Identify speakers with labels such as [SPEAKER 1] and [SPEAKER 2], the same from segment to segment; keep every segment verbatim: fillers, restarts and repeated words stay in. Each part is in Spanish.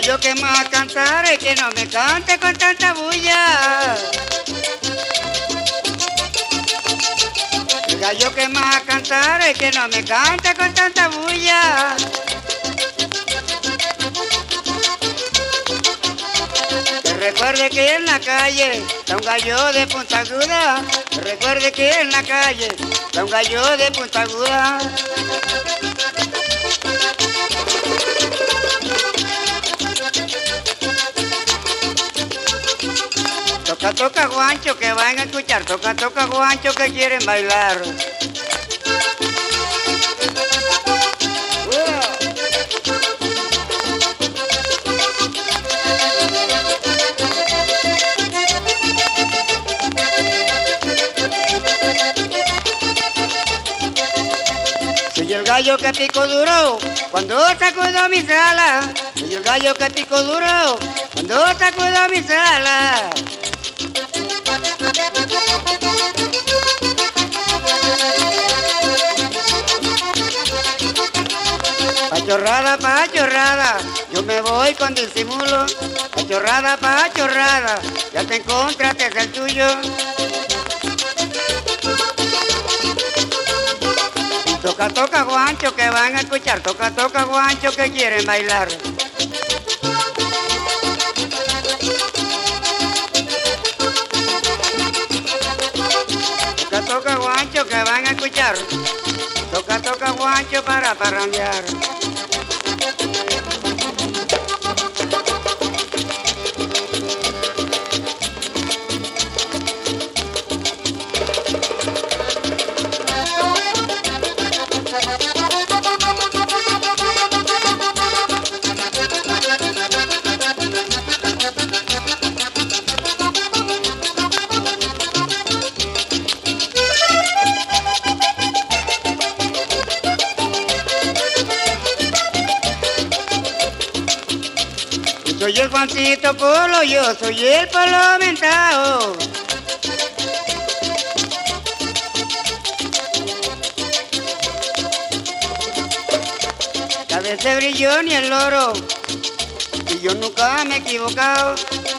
[SPEAKER 1] gallo que más cantar y que no me cante con tanta bulla. El gallo que más cantar y que no me cante con tanta bulla. Que recuerde que en la calle está un gallo de punta aguda. Que recuerde que en la calle está un gallo de punta aguda. Toca, toca, guancho, que van a escuchar. Toca, toca, guancho, que quieren bailar. Soy el gallo que pico duro cuando sacudo mi sala. Soy el gallo que pico duro cuando sacudo mi sala. Pachorrada, pachorrada, yo me voy con disimulo. Pachorrada, pachorrada, ya te encontraste el tuyo. Toca, toca, guancho, que van a escuchar. Toca, toca, guancho, que quieren bailar. Toca, toca, guancho, que van a escuchar. Toca, toca, guancho, para parrandear. Soy el Juancito Polo, yo soy el Polo mentao. A veces brilló ni el loro, y yo nunca me he equivocado.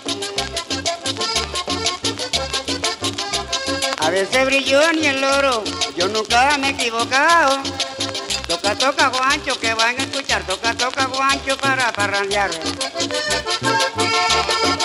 [SPEAKER 1] A veces brilló ni el loro, yo nunca me he equivocado. Toca, toca, guancho, que van a escuchar. Toca, toca, guancho, para parrandear.